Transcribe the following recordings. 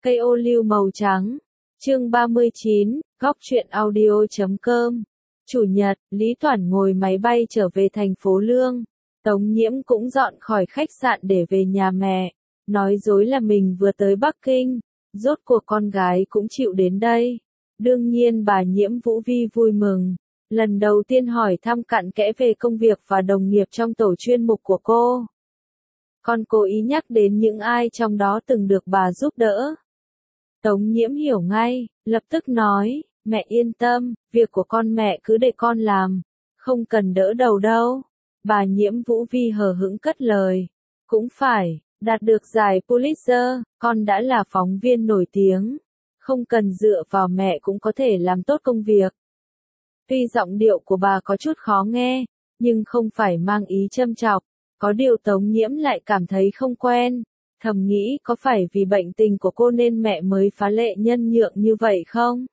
Cây ô liu màu trắng. Chương 39, góc truyện audio.com. Chủ nhật, Lý Toản ngồi máy bay trở về thành phố Lương. Tống Nhiễm cũng dọn khỏi khách sạn để về nhà mẹ, nói dối là mình vừa tới Bắc Kinh, rốt cuộc con gái cũng chịu đến đây. Đương nhiên bà Nhiễm Vũ Vi vui mừng, lần đầu tiên hỏi thăm cặn kẽ về công việc và đồng nghiệp trong tổ chuyên mục của cô. Con cố ý nhắc đến những ai trong đó từng được bà giúp đỡ. Tống Nhiễm hiểu ngay, lập tức nói, mẹ yên tâm, việc của con mẹ cứ để con làm, không cần đỡ đầu đâu. Bà Nhiễm Vũ Vi hờ hững cất lời, cũng phải, đạt được giải Pulitzer, con đã là phóng viên nổi tiếng, không cần dựa vào mẹ cũng có thể làm tốt công việc. Tuy giọng điệu của bà có chút khó nghe, nhưng không phải mang ý châm chọc, có điều Tống Nhiễm lại cảm thấy không quen. Thầm nghĩ có phải vì bệnh tình của cô nên mẹ mới phá lệ nhân nhượng như vậy không?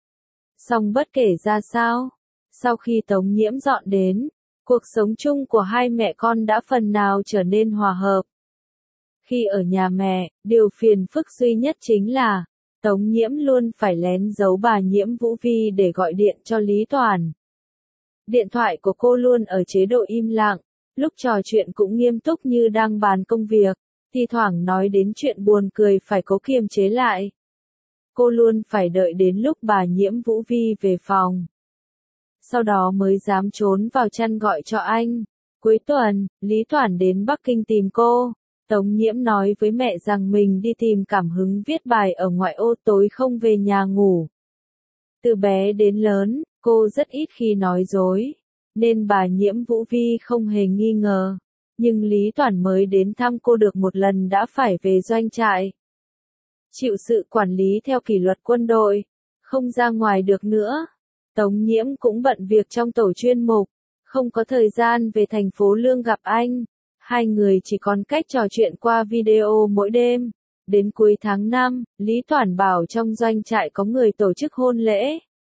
Song bất kể ra sao, sau khi Tống Nhiễm dọn đến, cuộc sống chung của hai mẹ con đã phần nào trở nên hòa hợp. Khi ở nhà mẹ, điều phiền phức duy nhất chính là, Tống Nhiễm luôn phải lén giấu bà Nhiễm Vũ Vi để gọi điện cho Lý Toản. Điện thoại của cô luôn ở chế độ im lặng, lúc trò chuyện cũng nghiêm túc như đang bàn công việc. Thi thoảng nói đến chuyện buồn cười phải cố kiềm chế lại. Cô luôn phải đợi đến lúc bà Nhiễm Vũ Vi về phòng. Sau đó mới dám trốn vào chăn gọi cho anh. Cuối tuần, Lý Toản đến Bắc Kinh tìm cô. Tống Nhiễm nói với mẹ rằng mình đi tìm cảm hứng viết bài ở ngoại ô, tối không về nhà ngủ. Từ bé đến lớn, cô rất ít khi nói dối, nên bà Nhiễm Vũ Vi không hề nghi ngờ. Nhưng Lý Toản mới đến thăm cô được một lần đã phải về doanh trại. Chịu sự quản lý theo kỷ luật quân đội, không ra ngoài được nữa. Tống Nhiễm cũng bận việc trong tổ chuyên mục, không có thời gian về thành phố Lương gặp anh. Hai người chỉ còn cách trò chuyện qua video mỗi đêm. Đến cuối tháng 5, Lý Toản bảo trong doanh trại có người tổ chức hôn lễ.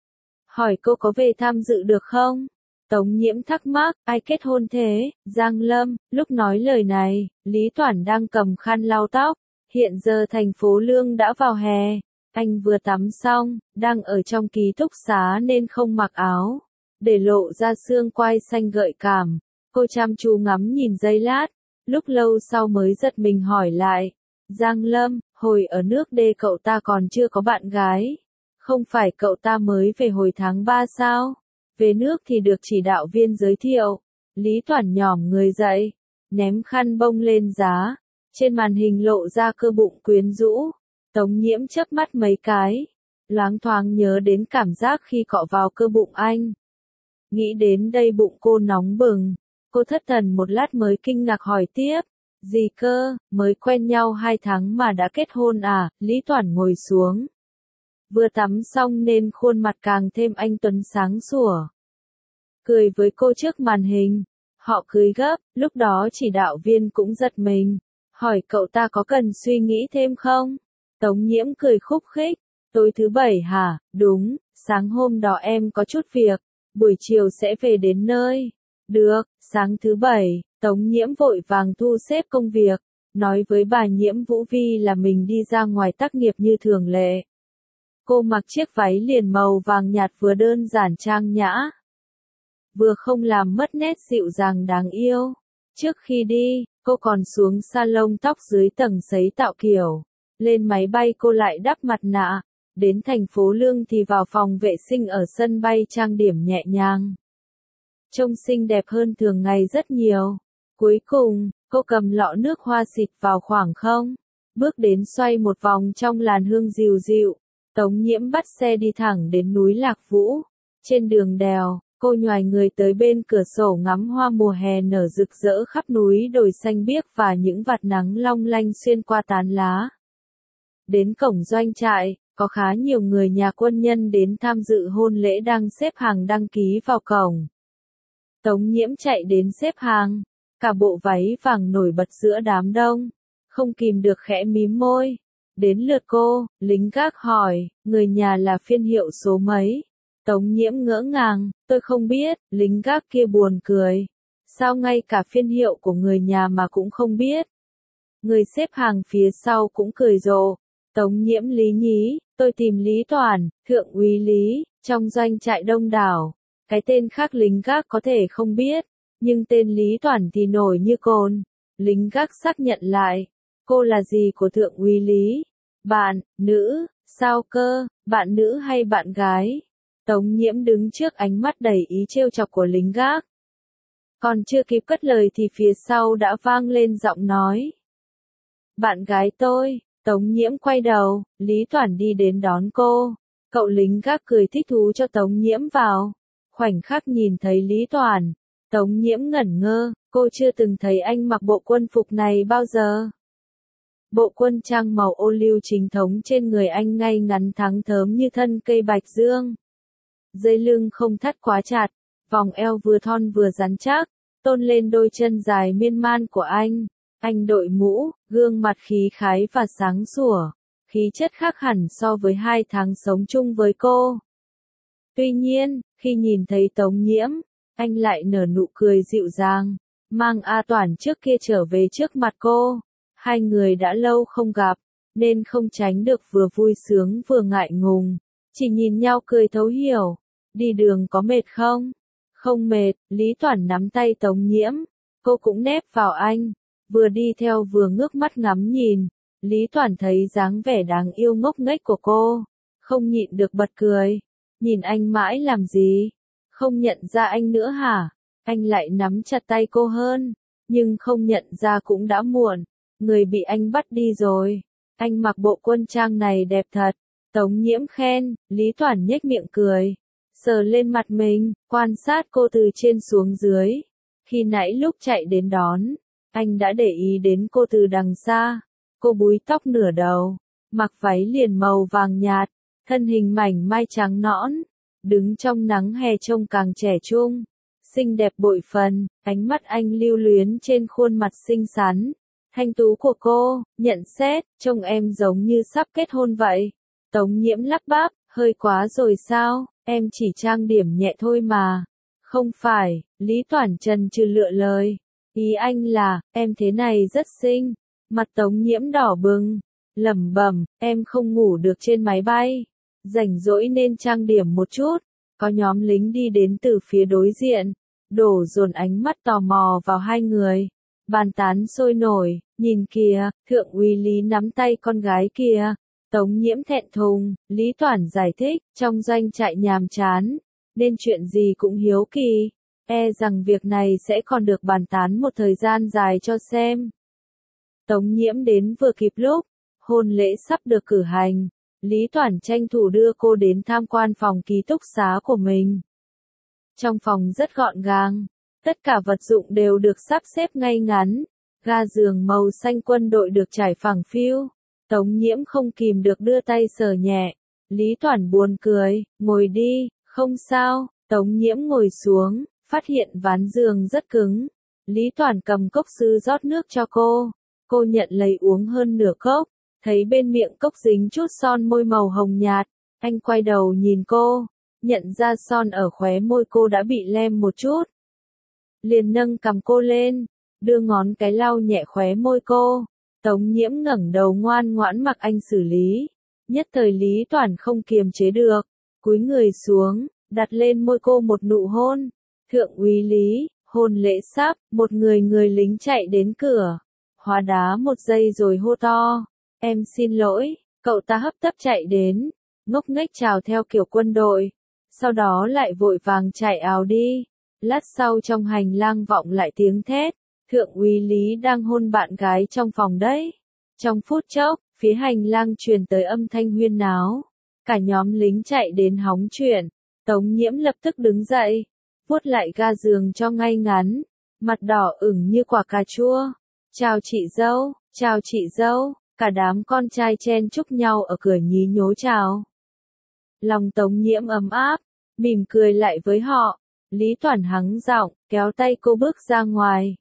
Hỏi cô có về tham dự được không? Tống Nhiễm thắc mắc, ai kết hôn thế? Giang Lâm. Lúc nói lời này, Lý Toản đang cầm khăn lau tóc. Hiện giờ thành phố Lương đã vào hè. Anh vừa tắm xong, đang ở trong ký túc xá nên không mặc áo, để lộ ra xương quai xanh gợi cảm. Cô chăm chú ngắm nhìn giây lát, lúc lâu sau mới giật mình hỏi lại. Giang Lâm, hồi ở nước D cậu ta còn chưa có bạn gái. Không phải cậu ta mới về hồi tháng 3 sao? Về nước thì được chỉ đạo viên giới thiệu. Lý Toản nhỏm người dậy, ném khăn bông lên giá. Trên màn hình lộ ra cơ bụng quyến rũ. Tống Nhiễm chớp mắt mấy cái, loáng thoáng nhớ đến cảm giác khi cọ vào cơ bụng anh. Nghĩ đến đây bụng cô nóng bừng. Cô thất thần một lát mới kinh ngạc hỏi tiếp. Gì cơ, mới quen nhau 2 tháng mà đã kết hôn à? Lý Toản ngồi xuống. Vừa tắm xong nên khuôn mặt càng thêm anh tuấn sáng sủa. Cười với cô trước màn hình. Họ cưới gấp, lúc đó chỉ đạo viên cũng giật mình. Hỏi cậu ta có cần suy nghĩ thêm không? Tống Nhiễm cười khúc khích. Tối thứ Bảy hả? Đúng, sáng hôm đó em có chút việc, buổi chiều sẽ về đến nơi. Được, sáng thứ Bảy, Tống Nhiễm vội vàng thu xếp công việc, nói với bà Nhiễm Vũ Vi là mình đi ra ngoài tác nghiệp như thường lệ. Cô mặc chiếc váy liền màu vàng nhạt vừa đơn giản trang nhã, vừa không làm mất nét dịu dàng đáng yêu. Trước khi đi, cô còn xuống salon tóc dưới tầng sấy tạo kiểu. Lên máy bay cô lại đắp mặt nạ. Đến thành phố Lương thì vào phòng vệ sinh ở sân bay trang điểm nhẹ nhàng. Trông xinh đẹp hơn thường ngày rất nhiều. Cuối cùng, cô cầm lọ nước hoa xịt vào khoảng không. Bước đến xoay một vòng trong làn hương dịu dịu. Tống Nhiễm bắt xe đi thẳng đến núi Lạc Vũ. Trên đường đèo, cô nhoài người tới bên cửa sổ ngắm hoa mùa hè nở rực rỡ khắp núi đồi xanh biếc và những vạt nắng long lanh xuyên qua tán lá. Đến cổng doanh trại, có khá nhiều người nhà quân nhân đến tham dự hôn lễ đang xếp hàng đăng ký vào cổng. Tống Nhiễm chạy đến xếp hàng, cả bộ váy vàng nổi bật giữa đám đông, không kìm được khẽ mím môi. Đến lượt cô, lính gác hỏi, người nhà là phiên hiệu số mấy? Tống Nhiễm ngỡ ngàng, tôi không biết, lính gác kia buồn cười. Sao ngay cả phiên hiệu của người nhà mà cũng không biết? Người xếp hàng phía sau cũng cười rộ. Tống Nhiễm Lý nhí, tôi tìm Lý Toản, thượng úy Lý, trong doanh trại đông đảo. Cái tên khác lính gác có thể không biết, nhưng tên Lý Toản thì nổi như cồn. Lính gác xác nhận lại, cô là gì của thượng úy Lý? Bạn, nữ, sao cơ, bạn nữ hay bạn gái? Tống Nhiễm đứng trước ánh mắt đầy ý trêu chọc của lính gác. Còn chưa kịp cất lời thì phía sau đã vang lên giọng nói. Bạn gái tôi. Tống Nhiễm quay đầu, Lý Toản đi đến đón cô. Cậu lính gác cười thích thú cho Tống Nhiễm vào. Khoảnh khắc nhìn thấy Lý Toản, Tống Nhiễm ngẩn ngơ, cô chưa từng thấy anh mặc bộ quân phục này bao giờ. Bộ quân trang màu ô liu chính thống trên người anh ngay ngắn thắng thớm như thân cây bạch dương. Dây lưng không thắt quá chặt, vòng eo vừa thon vừa rắn chắc, tôn lên đôi chân dài miên man của anh. Anh đội mũ, gương mặt khí khái và sáng sủa, khí chất khác hẳn so với 2 tháng sống chung với cô. Tuy nhiên, khi nhìn thấy Tống Nhiễm, anh lại nở nụ cười dịu dàng, mang A Toản trước kia trở về trước mặt cô. Hai người đã lâu không gặp, nên không tránh được vừa vui sướng vừa ngại ngùng, chỉ nhìn nhau cười thấu hiểu. Đi đường có mệt không? Không mệt, Lý Toản nắm tay Tống Nhiễm, cô cũng nép vào anh. Vừa đi theo vừa ngước mắt ngắm nhìn, Lý Toản thấy dáng vẻ đáng yêu ngốc nghếch của cô, không nhịn được bật cười. Nhìn anh mãi làm gì? Không nhận ra anh nữa hả? Anh lại nắm chặt tay cô hơn, nhưng không nhận ra cũng đã muộn, người bị anh bắt đi rồi. Anh mặc bộ quân trang này đẹp thật. Tống Nhiễm khen, Lý Toản nhếch miệng cười, sờ lên mặt mình, quan sát cô từ trên xuống dưới. Khi nãy lúc chạy đến đón, anh đã để ý đến cô từ đằng xa. Cô búi tóc nửa đầu, mặc váy liền màu vàng nhạt, thân hình mảnh mai trắng nõn, đứng trong nắng hè trông càng trẻ trung, xinh đẹp bội phần. Ánh mắt anh lưu luyến trên khuôn mặt xinh xắn, thanh tú của cô, nhận xét, trông em giống như sắp kết hôn vậy. Tống Nhiễm lắp bắp, hơi quá rồi sao, em chỉ trang điểm nhẹ thôi mà. Không phải, Lý Toản chần chừ lựa lời. Ý anh là, em thế này rất xinh. Mặt Tống Nhiễm đỏ bừng, lẩm bẩm, em không ngủ được trên máy bay. Rảnh rỗi nên trang điểm một chút. Có nhóm lính đi đến từ phía đối diện, đổ dồn ánh mắt tò mò vào hai người. Bàn tán sôi nổi, nhìn kìa, thượng úy Lý nắm tay con gái kìa. Tống Nhiễm thẹn thùng, Lý Toản giải thích, trong doanh trại nhàm chán, nên chuyện gì cũng hiếu kỳ. E rằng việc này sẽ còn được bàn tán một thời gian dài cho xem. Tống Nhiễm đến vừa kịp lúc, hôn lễ sắp được cử hành. Lý Toản tranh thủ đưa cô đến tham quan phòng ký túc xá của mình. Trong phòng rất gọn gàng, tất cả vật dụng đều được sắp xếp ngay ngắn. Ga giường màu xanh quân đội được trải phẳng phiu. Tống Nhiễm không kìm được đưa tay sờ nhẹ. Lý Toản buồn cười, ngồi đi, không sao. Tống Nhiễm ngồi xuống, phát hiện ván giường rất cứng. Lý Toản cầm cốc sứ rót nước cho cô. Cô nhận lấy uống hơn nửa cốc, thấy bên miệng cốc dính chút son môi màu hồng nhạt. Anh quay đầu nhìn cô, nhận ra son ở khóe môi cô đã bị lem một chút. Liền nâng cằm cô lên, đưa ngón cái lau nhẹ khóe môi cô. Tống Nhiễm ngẩng đầu ngoan ngoãn mặc anh xử lý. Nhất thời Lý Toản không kiềm chế được, cúi người xuống, đặt lên môi cô một nụ hôn. Thượng úy Lý, hôn lễ sắp, một người lính chạy đến cửa. Hóa đá một giây rồi hô to. Em xin lỗi, cậu ta hấp tấp chạy đến, ngốc nghếch chào theo kiểu quân đội. Sau đó lại vội vàng chạy ào đi. Lát sau trong hành lang vọng lại tiếng thét. Thượng úy Lý đang hôn bạn gái trong phòng đấy. Trong phút chốc, phía hành lang truyền tới âm thanh huyên náo. Cả nhóm lính chạy đến hóng chuyện. Tống Nhiễm lập tức đứng dậy, vuốt lại ga giường cho ngay ngắn, mặt đỏ ửng như quả cà chua. Chào chị dâu, chào chị dâu. Cả đám con trai chen chúc nhau ở cửa nhí nhố chào. Lòng Tống Nhiễm ấm áp, mỉm cười lại với họ. Lý Toản hắng giọng, kéo tay cô bước ra ngoài.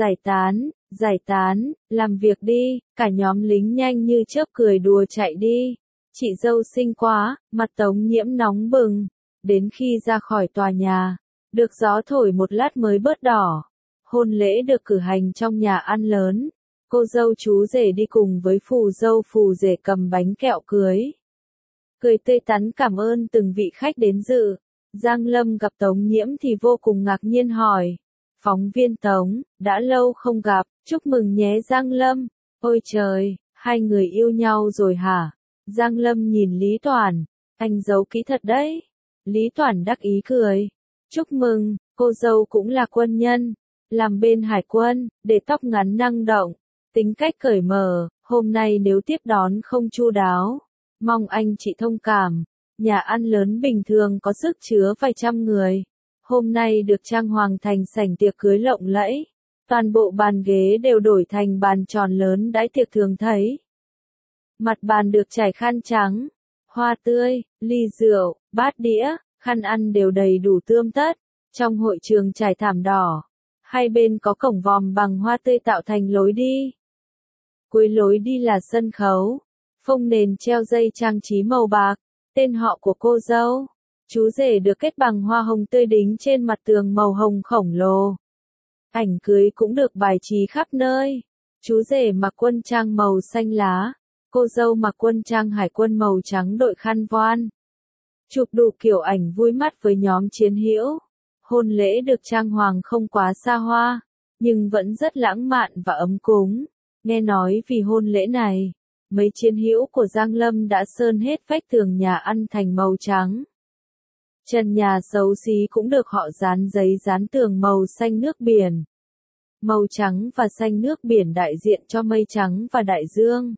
Giải tán, làm việc đi. Cả nhóm lính nhanh như chớp cười đùa chạy đi. Chị dâu xinh quá, mặt Tống Nhiễm nóng bừng. Đến khi ra khỏi tòa nhà, được gió thổi một lát mới bớt đỏ. Hôn lễ được cử hành trong nhà ăn lớn. cô dâu chú rể đi cùng với phù dâu phù rể cầm bánh kẹo cưới. Cười tươi tắn cảm ơn từng vị khách đến dự. Giang Lâm gặp Tống Nhiễm thì vô cùng ngạc nhiên hỏi. Phóng viên Tống, đã lâu không gặp, chúc mừng nhé Giang Lâm. Ôi trời, hai người yêu nhau rồi hả? Giang Lâm nhìn Lý Toản, anh giấu kỹ thật đấy. Lý Toản đắc ý cười. Chúc mừng, cô dâu cũng là quân nhân, làm bên hải quân, để tóc ngắn năng động, tính cách cởi mở, hôm nay nếu tiếp đón không chu đáo, mong anh chị thông cảm. Nhà ăn lớn bình thường có sức chứa vài trăm người. Hôm nay được trang hoàng thành sảnh tiệc cưới lộng lẫy. Toàn bộ bàn ghế đều đổi thành bàn tròn lớn đãi tiệc thường thấy. Mặt bàn được trải khăn trắng, hoa tươi, ly rượu, bát đĩa, khăn ăn đều đầy đủ tươm tất. Trong hội trường trải thảm đỏ. Hai bên có cổng vòm bằng hoa tươi tạo thành lối đi. Cuối lối đi là sân khấu. Phông nền treo dây trang trí màu bạc. Tên họ của cô dâu. Chú rể được kết bằng hoa hồng tươi đính trên mặt tường màu hồng khổng lồ. Ảnh cưới cũng được bài trí khắp nơi. Chú rể mặc quân trang màu xanh lá. Cô dâu mặc quân trang hải quân màu trắng đội khăn voan. Chụp đủ kiểu ảnh vui mắt với nhóm chiến hữu. Hôn lễ được trang hoàng không quá xa hoa, nhưng vẫn rất lãng mạn và ấm cúng. Nghe nói vì hôn lễ này, mấy chiến hữu của Giang Lâm đã sơn hết vách tường nhà ăn thành màu trắng. Trần nhà xấu xí cũng được họ dán giấy dán tường màu xanh nước biển. Màu trắng và xanh nước biển đại diện cho mây trắng và đại dương.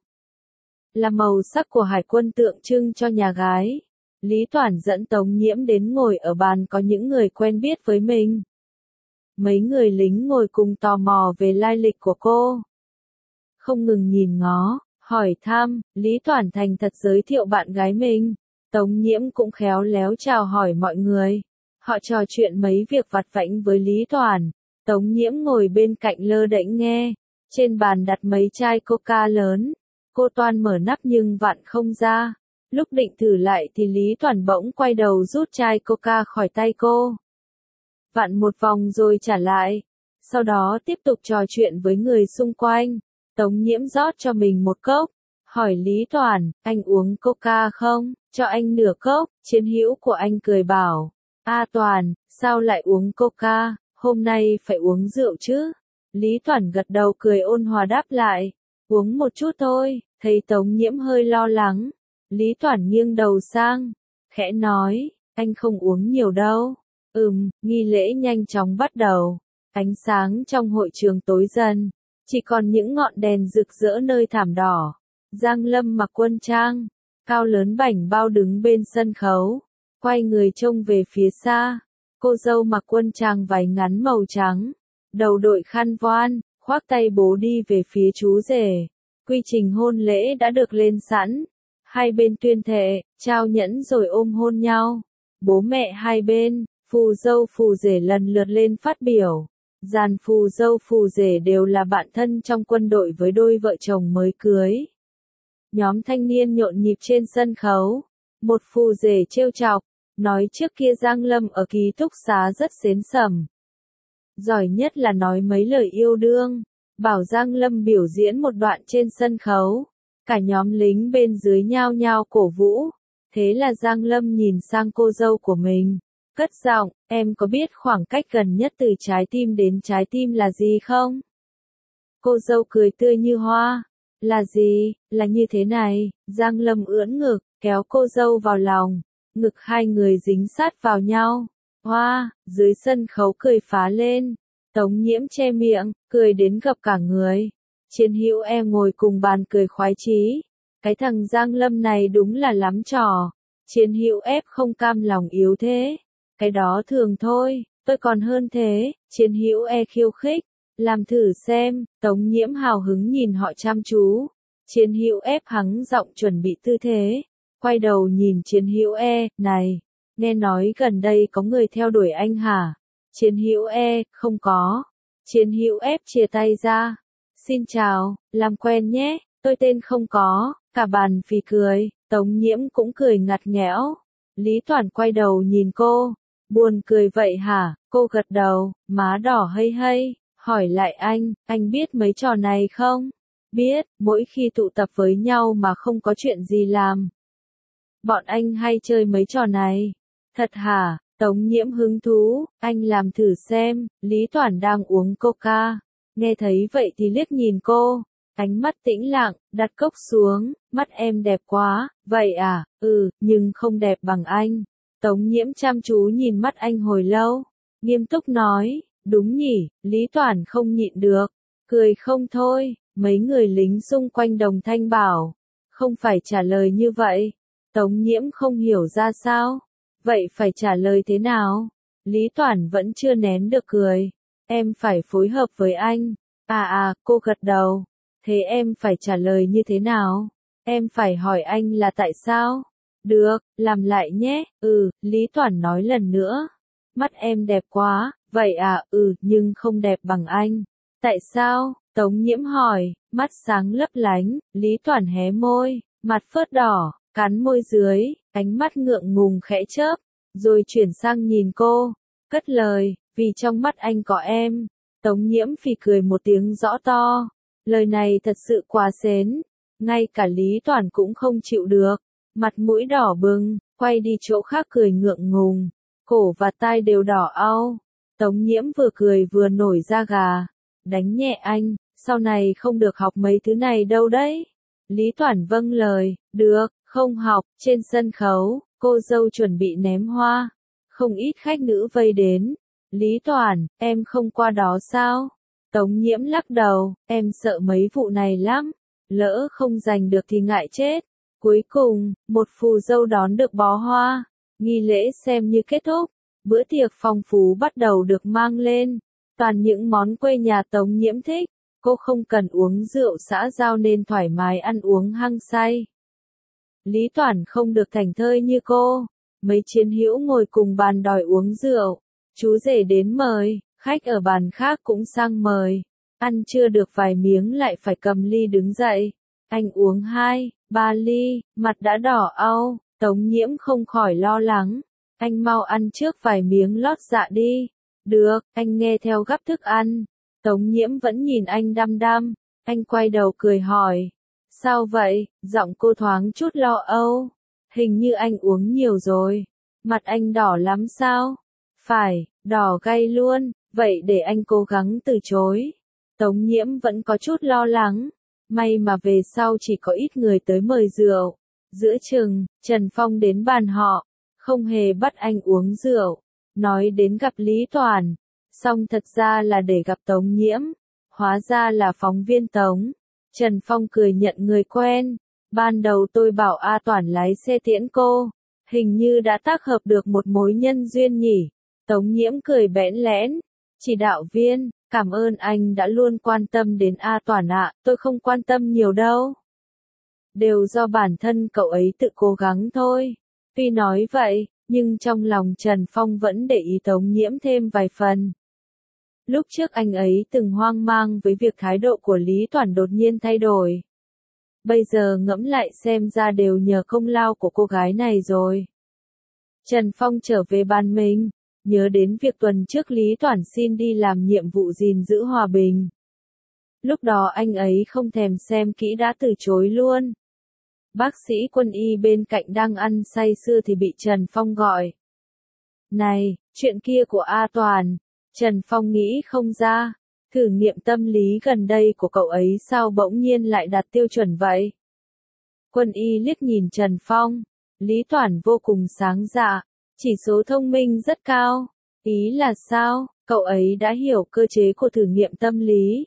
Là màu sắc của hải quân tượng trưng cho nhà gái. Lý Toản dẫn Tống Nhiễm đến ngồi ở bàn có những người quen biết với mình. Mấy người lính ngồi cùng tò mò về lai lịch của cô. Không ngừng nhìn ngó, hỏi thăm, Lý Toản thành thật giới thiệu bạn gái mình. Tống Nhiễm cũng khéo léo chào hỏi mọi người. Họ trò chuyện mấy việc vặt vãnh với Lý Toản. Tống Nhiễm ngồi bên cạnh lơ đễnh nghe. Trên bàn đặt mấy chai coca lớn. Cô toan mở nắp nhưng vặn không ra. Lúc định thử lại thì Lý Toản bỗng quay đầu rút chai coca khỏi tay cô. Vặn một vòng rồi trả lại. Sau đó tiếp tục trò chuyện với người xung quanh. Tống Nhiễm rót cho mình một cốc. Hỏi Lý Toản, anh uống coca không? Cho anh nửa cốc. Chiến hữu của anh cười bảo. Toản, sao lại uống coca? Hôm nay phải uống rượu chứ? Lý Toản gật đầu cười ôn hòa đáp lại. Uống một chút thôi. Thấy Tống Nhiễm hơi lo lắng. Lý Toản nghiêng đầu sang, khẽ nói, anh không uống nhiều đâu. Nghi lễ nhanh chóng bắt đầu. Ánh sáng trong hội trường tối dần, chỉ còn những ngọn đèn rực rỡ nơi thảm đỏ. Giang Lâm mặc quân trang, cao lớn bảnh bao đứng bên sân khấu, quay người trông về phía xa. Cô dâu mặc quân trang váy ngắn màu trắng, đầu đội khăn voan, khoác tay bố đi về phía chú rể. Quy trình hôn lễ đã được lên sẵn. Hai bên tuyên thệ, trao nhẫn rồi ôm hôn nhau. Bố mẹ hai bên, phù dâu phù rể lần lượt lên phát biểu. Dàn phù dâu phù rể đều là bạn thân trong quân đội với đôi vợ chồng mới cưới. Nhóm thanh niên nhộn nhịp trên sân khấu. Một phù rể trêu chọc, nói trước kia Giang Lâm ở ký túc xá rất xến xẩm. Giỏi nhất là nói mấy lời yêu đương, bảo Giang Lâm biểu diễn một đoạn trên sân khấu. Cả nhóm lính bên dưới nhao nhao cổ vũ. Thế là Giang Lâm nhìn sang cô dâu của mình. Cất giọng, em có biết khoảng cách gần nhất từ trái tim đến trái tim là gì không? Cô dâu cười tươi như hoa. Là gì? Là như thế này. Giang Lâm ưỡn ngực, kéo cô dâu vào lòng. Ngực hai người dính sát vào nhau. Hoa, dưới sân khấu cười phá lên. Tống Nhiễm che miệng, cười đến gặp cả người. Chiến hữu em ngồi cùng bàn cười khoái chí. Cái thằng Giang Lâm này đúng là lắm trò. Chiến hữu ép không cam lòng yếu thế. Cái đó thường thôi, tôi còn hơn thế. Chiến hữu khiêu khích. Làm thử xem. Tống Nhiễm hào hứng nhìn họ chăm chú. Chiến hữu ép hắng giọng chuẩn bị tư thế. Quay đầu nhìn chiến hữu này. Nghe nói gần đây có người theo đuổi anh hả? Chiến hữu không có. Chiến hữu ép chia tay ra. Xin chào, làm quen nhé, tôi tên không có. Cả bàn phì cười, Tống Nhiễm cũng cười ngặt nghẽo. Lý Toản quay đầu nhìn cô. Buồn cười vậy hả? Cô gật đầu, má đỏ hây hây. Hỏi lại anh biết mấy trò này không? Biết, mỗi khi tụ tập với nhau mà không có chuyện gì làm. Bọn anh hay chơi mấy trò này. Thật hả? Tống Nhiễm hứng thú, anh làm thử xem. Lý Toản đang uống coca. Nghe thấy vậy thì liếc nhìn cô. Ánh mắt tĩnh lặng, đặt cốc xuống. Mắt em đẹp quá. Vậy à? Nhưng không đẹp bằng anh. Tống Nhiễm chăm chú nhìn mắt anh hồi lâu. Nghiêm túc nói, đúng nhỉ. Lý Toản không nhịn được. Cười không thôi. Mấy người lính xung quanh đồng thanh bảo. Không phải trả lời như vậy. Tống Nhiễm không hiểu ra sao. Vậy phải trả lời thế nào? Lý Toản vẫn chưa nén được cười. Em phải phối hợp với anh. Cô gật đầu. Thế em phải trả lời như thế nào? Em phải hỏi anh là tại sao? Được, làm lại nhé. Lý Toản nói lần nữa. Mắt em đẹp quá. Vậy nhưng không đẹp bằng anh. Tại sao? Tống Nhiễm hỏi, mắt sáng lấp lánh. Lý Toản hé môi, mặt phớt đỏ, cắn môi dưới, ánh mắt ngượng ngùng khẽ chớp, rồi chuyển sang nhìn cô, cất lời, vì trong mắt anh có em. Tống Nhiễm phì cười một tiếng rõ to. Lời này thật sự quá sến. Ngay cả Lý Toản cũng không chịu được. Mặt mũi đỏ bừng, quay đi chỗ khác cười ngượng ngùng. Cổ và tai đều đỏ au. Tống Nhiễm vừa cười vừa nổi da gà. Đánh nhẹ anh, sau này không được học mấy thứ này đâu đấy. Lý Toản vâng lời, được, không học. Trên sân khấu, cô dâu chuẩn bị ném hoa. Không ít khách nữ vây đến. Lý Toản, em không qua đó sao? Tống Nhiễm lắc đầu, em sợ mấy vụ này lắm. Lỡ không giành được thì ngại chết. Cuối cùng, một phù dâu đón được bó hoa. Nghi lễ xem như kết thúc. Bữa tiệc phong phú bắt đầu được mang lên. Toàn những món quê nhà Tống Nhiễm thích. Cô không cần uống rượu xã giao nên thoải mái ăn uống hăng say. Lý Toản không được thảnh thơi như cô. Mấy chiến hữu ngồi cùng bàn đòi uống rượu. Chú rể đến mời, khách ở bàn khác cũng sang mời. Ăn chưa được vài miếng lại phải cầm ly đứng dậy. Anh uống 2, 3 ly, mặt đã đỏ au. Tống Nhiễm không khỏi lo lắng. Anh mau ăn trước vài miếng lót dạ đi. Được, anh nghe theo gắp thức ăn. Tống Nhiễm vẫn nhìn anh đăm đăm. Anh quay đầu cười hỏi. Sao vậy? Giọng cô thoáng chút lo âu. Hình như anh uống nhiều rồi. Mặt anh đỏ lắm sao? Phải, đỏ gay luôn. Vậy để anh cố gắng từ chối. Tống Nhiễm vẫn có chút lo lắng. May mà về sau chỉ có ít người tới mời rượu. Giữa chừng, Trần Phong đến bàn họ. Không hề bắt anh uống rượu. Nói đến gặp Lý Toản. Xong thật ra là để gặp Tống Nhiễm. Hóa ra là phóng viên Tống. Trần Phong cười nhận người quen. Ban đầu tôi bảo A Toản lái xe tiễn cô. Hình như đã tác hợp được một mối nhân duyên nhỉ. Tống Nhiễm cười bẽn lẽn. Chỉ đạo viên, cảm ơn anh đã luôn quan tâm đến A Toản ạ. Tôi không quan tâm nhiều đâu. Đều do bản thân cậu ấy tự cố gắng thôi. Tuy nói vậy, nhưng trong lòng Trần Phong vẫn để ý Tống Nhiễm thêm vài phần. Lúc trước anh ấy từng hoang mang với việc thái độ của Lý Toản đột nhiên thay đổi. Bây giờ ngẫm lại xem ra đều nhờ công lao của cô gái này rồi. Trần Phong trở về bàn mình, nhớ đến việc tuần trước Lý Toản xin đi làm nhiệm vụ gìn giữ hòa bình. Lúc đó anh ấy không thèm xem kỹ đã từ chối luôn. Bác sĩ quân y bên cạnh đang ăn say sưa thì bị Trần Phong gọi. Này, chuyện kia của A Toản. Trần Phong nghĩ không ra. Thử nghiệm tâm lý gần đây của cậu ấy sao bỗng nhiên lại đạt tiêu chuẩn vậy? Quân y liếc nhìn Trần Phong. Lý Toản vô cùng sáng dạ. Chỉ số thông minh rất cao. Ý là sao? Cậu ấy đã hiểu cơ chế của thử nghiệm tâm lý.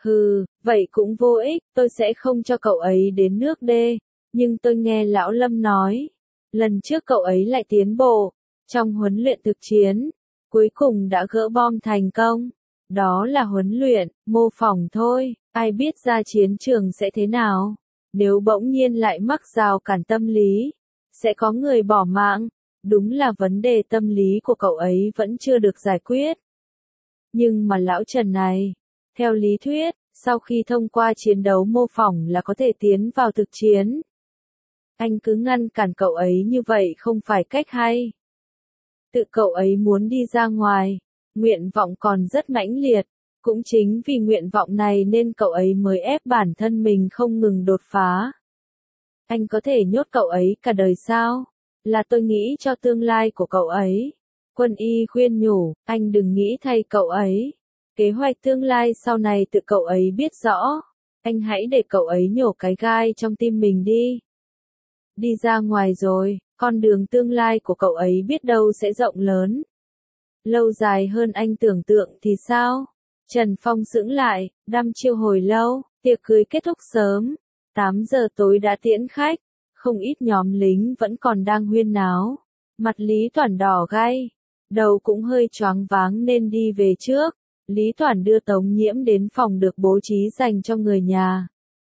Vậy cũng vô ích. Tôi sẽ không cho cậu ấy đến nước D. Nhưng tôi nghe Lão Lâm nói. Lần trước cậu ấy lại tiến bộ. Trong huấn luyện thực chiến. Cuối cùng đã gỡ bom thành công. Đó là huấn luyện, mô phỏng thôi. Ai biết ra chiến trường sẽ thế nào? Nếu bỗng nhiên lại mắc rào cản tâm lý. Sẽ có người bỏ mạng. Đúng là vấn đề tâm lý của cậu ấy vẫn chưa được giải quyết. Nhưng mà lão Trần này. Theo lý thuyết, sau khi thông qua chiến đấu mô phỏng là có thể tiến vào thực chiến. Anh cứ ngăn cản cậu ấy như vậy không phải cách hay. Tự cậu ấy muốn đi ra ngoài, nguyện vọng còn rất mãnh liệt, Cũng chính vì nguyện vọng này nên cậu ấy mới ép bản thân mình không ngừng đột phá. Anh có thể nhốt cậu ấy cả đời sao? Là tôi nghĩ cho tương lai của cậu ấy. Quân y khuyên nhủ, anh đừng nghĩ thay cậu ấy. Kế hoạch tương lai sau này tự cậu ấy biết rõ. Anh hãy để cậu ấy nhổ cái gai trong tim mình đi. Đi ra ngoài rồi, con đường tương lai của cậu ấy biết đâu sẽ rộng lớn. Lâu dài hơn anh tưởng tượng thì sao? Trần Phong sững lại, đăm chiêu hồi lâu, tiệc cưới kết thúc sớm. 8 giờ tối đã tiễn khách, không ít nhóm lính vẫn còn đang huyên náo. Mặt Lý Toản đỏ gay, đầu cũng hơi choáng váng nên đi về trước. Lý Toản đưa Tống Nhiễm đến phòng được bố trí dành cho người nhà.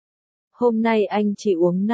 Hôm nay anh chỉ uống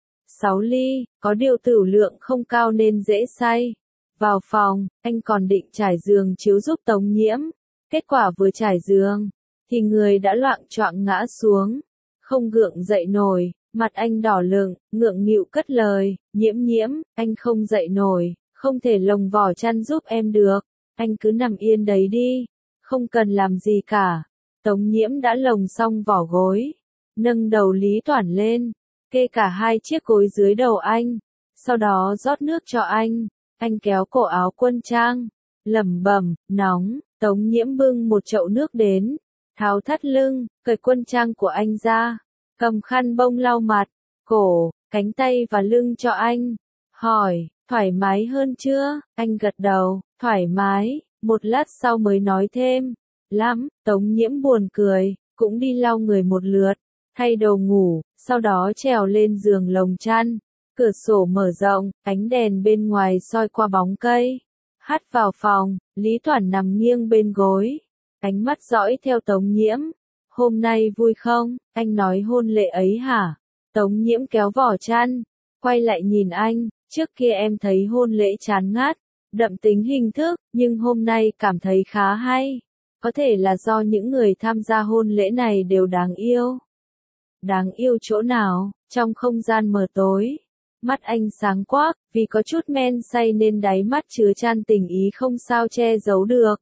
6 ly, có điều tửu lượng không cao nên dễ say. Vào phòng, anh còn định trải giường chiếu giúp Tống Nhiễm. Kết quả vừa trải giường, thì người đã loạng choạng ngã xuống. Không gượng dậy nổi, mặt anh đỏ lựng, ngượng nghịu cất lời, Nhiễm, anh không dậy nổi, không thể lồng vỏ chăn giúp em được. Anh cứ nằm yên đấy đi, không cần làm gì cả. Tống Nhiễm đã lồng xong vỏ gối, nâng đầu Lý Toản lên, kê cả hai chiếc gối dưới đầu anh, sau đó rót nước cho anh kéo cổ áo quân trang, lẩm bẩm, nóng. Tống Nhiễm bưng một chậu nước đến, tháo thắt lưng, cởi quân trang của anh ra, cầm khăn bông lau mặt, cổ, cánh tay và lưng cho anh, hỏi, thoải mái hơn chưa? Anh gật đầu, thoải mái, một lát sau mới nói thêm, lắm. Tống Nhiễm buồn cười, cũng đi lau người một lượt, thay đồ ngủ, sau đó trèo lên giường lồng chăn, cửa sổ mở rộng, ánh đèn bên ngoài soi qua bóng cây. Hắt vào phòng, Lý Toản nằm nghiêng bên gối, ánh mắt dõi theo Tống Nhiễm. Hôm nay vui không? Anh nói hôn lễ ấy hả? Tống Nhiễm kéo vỏ chăn, quay lại nhìn anh, trước kia em thấy hôn lễ chán ngắt, đậm tính hình thức, nhưng hôm nay cảm thấy khá hay. Có thể là do những người tham gia hôn lễ này đều đáng yêu. Đáng yêu chỗ nào? Trong không gian mờ tối. Mắt anh sáng quắc, vì có chút men say nên đáy mắt chứa chan tình ý không sao che giấu được.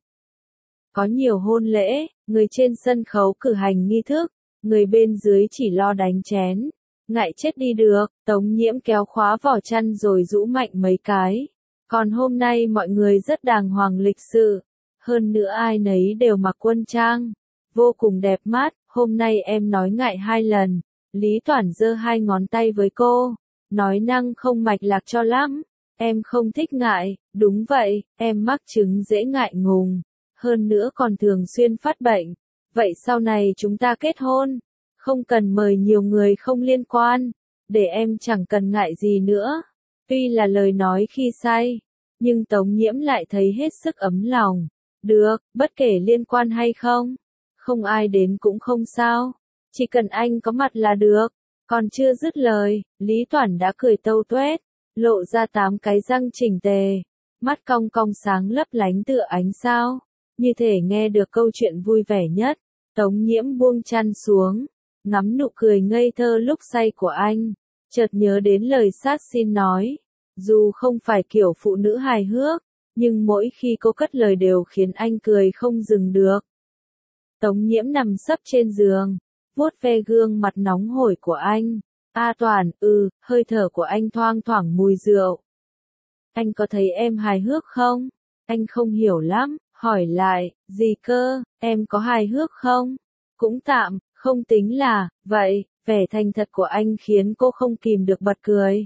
Có nhiều hôn lễ, người trên sân khấu cử hành nghi thức, người bên dưới chỉ lo đánh chén. Ngại chết đi được, Tống Nhiễm kéo khóa vỏ chăn rồi rũ mạnh mấy cái. Còn hôm nay mọi người rất đàng hoàng lịch sự, hơn nữa ai nấy đều mặc quân trang, vô cùng đẹp mắt. Hôm nay em nói ngại 2 lần, Lý Toản giơ 2 ngón tay với cô. Nói năng không mạch lạc cho lắm, em không thích ngại, đúng vậy, em mắc chứng dễ ngại ngùng, hơn nữa còn thường xuyên phát bệnh, vậy sau này chúng ta kết hôn, không cần mời nhiều người không liên quan, để em chẳng cần ngại gì nữa. Tuy là lời nói khi say, nhưng Tống Nhiễm lại thấy hết sức ấm lòng. Được, bất kể liên quan hay không, không ai đến cũng không sao, chỉ cần anh có mặt là được. Còn chưa dứt lời, Lý Toản đã cười tâu tuét, lộ ra 8 cái răng chỉnh tề, mắt cong cong sáng lấp lánh tựa ánh sao, như thể nghe được câu chuyện vui vẻ nhất. Tống Nhiễm buông chăn xuống, ngắm nụ cười ngây thơ lúc say của anh, chợt nhớ đến lời sát xin nói, dù không phải kiểu phụ nữ hài hước, nhưng mỗi khi cô cất lời đều khiến anh cười không dừng được. Tống Nhiễm nằm sấp trên giường, vuốt ve gương mặt nóng hổi của anh. A Toản, hơi thở của anh thoang thoảng mùi rượu. Anh có thấy em hài hước không? Anh không hiểu lắm, hỏi lại, gì cơ, em có hài hước không? Cũng tạm, không tính là, vậy, vẻ thành thật của anh khiến cô không kìm được bật cười.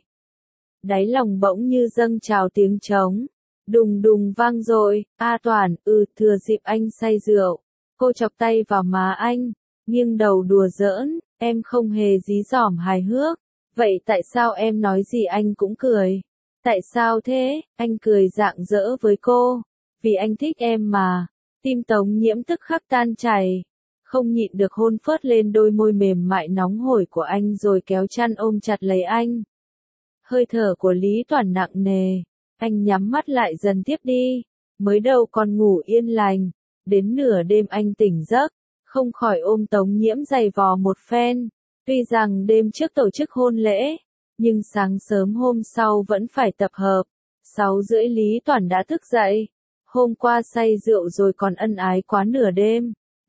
Đáy lòng bỗng như dâng trào tiếng trống, đùng đùng vang dội. A Toản, thừa dịp anh say rượu. Cô chọc tay vào má anh, nghiêng đầu đùa giỡn, em không hề dí dỏm hài hước. Vậy tại sao em nói gì anh cũng cười? Tại sao thế? Anh cười rạng rỡ với cô. Vì anh thích em mà. Tim Tống Nhiễm tức khắc tan chảy. Không nhịn được hôn phớt lên đôi môi mềm mại nóng hổi của anh rồi kéo chăn ôm chặt lấy anh. Hơi thở của Lý Toản nặng nề. Anh nhắm mắt lại dần tiếp đi. Mới đầu còn ngủ yên lành. Đến nửa đêm anh tỉnh giấc. Không khỏi ôm Tống Nhiễm giày vò một phen. Tuy rằng đêm trước tổ chức hôn lễ, nhưng sáng sớm hôm sau vẫn phải tập hợp. 6:30 Lý Toản đã thức dậy. Hôm qua say rượu rồi còn ân ái quá nửa đêm.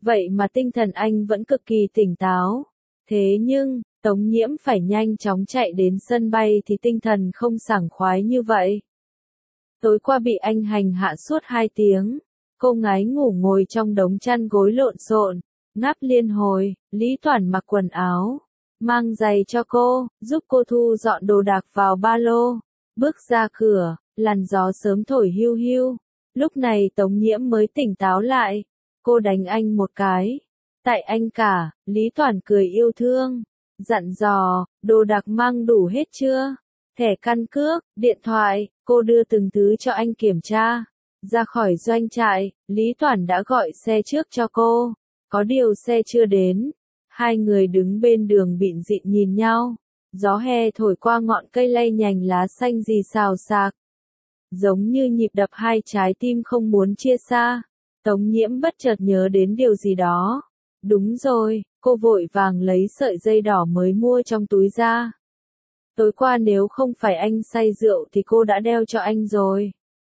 Vậy mà tinh thần anh vẫn cực kỳ tỉnh táo. Thế nhưng, Tống Nhiễm phải nhanh chóng chạy đến sân bay thì tinh thần không sảng khoái như vậy. Tối qua bị anh hành hạ suốt 2 tiếng, cô ngái ngủ ngồi trong đống chăn gối lộn xộn, ngáp liên hồi. Lý Toản mặc quần áo, mang giày cho cô, giúp cô thu dọn đồ đạc vào ba lô, bước ra cửa, làn gió sớm thổi hiu hiu. Lúc này Tống Nhiễm mới tỉnh táo lại, cô đánh anh một cái. Tại anh cả, Lý Toản cười yêu thương, dặn dò, đồ đạc mang đủ hết chưa? Thẻ căn cước, điện thoại, cô đưa từng thứ cho anh kiểm tra. Ra khỏi doanh trại, Lý Toản đã gọi xe trước cho cô. Có điều xe chưa đến. Hai người đứng bên đường bịn rịn nhìn nhau. Gió hè thổi qua ngọn cây lay nhành lá xanh rì xào xạc. Giống như nhịp đập hai trái tim không muốn chia xa. Tống Nhiễm bất chợt nhớ đến điều gì đó. Đúng rồi, cô vội vàng lấy sợi dây đỏ mới mua trong túi ra. Tối qua nếu không phải anh say rượu thì cô đã đeo cho anh rồi.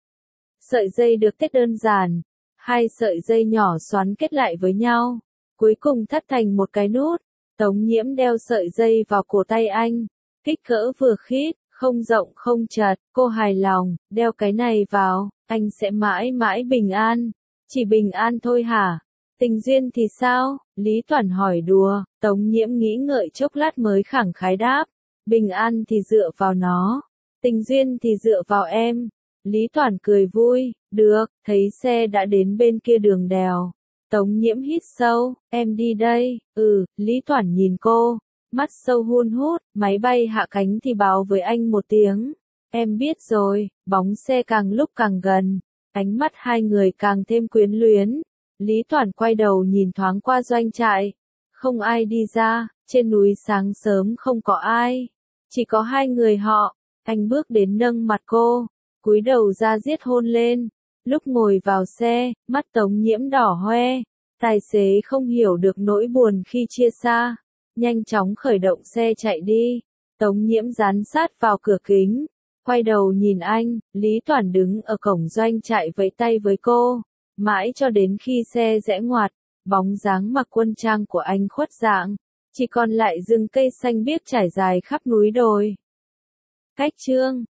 Sợi dây được tết đơn giản, hai sợi dây nhỏ xoắn kết lại với nhau, cuối cùng thắt thành một cái nút. Tống Nhiễm đeo sợi dây vào cổ tay anh, kích cỡ vừa khít, không rộng không chật, cô hài lòng, đeo cái này vào, anh sẽ mãi mãi bình an. Chỉ bình an thôi hả? Tình duyên thì sao? Lý Toản hỏi đùa. Tống Nhiễm nghĩ ngợi chốc lát mới khẳng khái đáp. Bình an thì dựa vào nó, tình duyên thì dựa vào em. Lý Toản cười vui, được, thấy xe đã đến bên kia đường đèo. Tống Nhiễm hít sâu, em đi đây. Lý Toản nhìn cô, mắt sâu hun hút, máy bay hạ cánh thì báo với anh một tiếng. Em biết rồi. Bóng xe càng lúc càng gần, ánh mắt hai người càng thêm quyến luyến. Lý Toản quay đầu nhìn thoáng qua doanh trại, không ai đi ra, trên núi sáng sớm không có ai, chỉ có hai người họ. Anh bước đến nâng mặt cô, cúi đầu ra giết hôn lên. Lúc ngồi vào xe, mắt Tống Nhiễm đỏ hoe, tài xế không hiểu được nỗi buồn khi chia xa, nhanh chóng khởi động xe chạy đi. Tống Nhiễm dán sát vào cửa kính, quay đầu nhìn anh. Lý Toản đứng ở cổng doanh trại vẫy tay với cô, mãi cho đến khi xe rẽ ngoặt, bóng dáng mặc quân trang của anh khuất dạng, chỉ còn lại rừng cây xanh biếc trải dài khắp núi đồi. Cách chương